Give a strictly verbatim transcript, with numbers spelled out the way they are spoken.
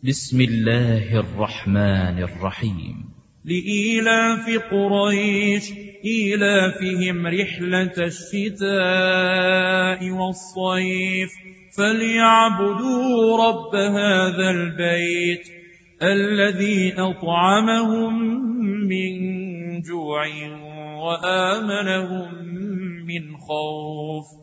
بسم الله الرحمن الرحيم. لإيلاف قريش إيلافهم رحلة الشتاء والصيف فليعبدوا رب هذا البيت الذي أطعمهم من جوع وآمنهم من خوف.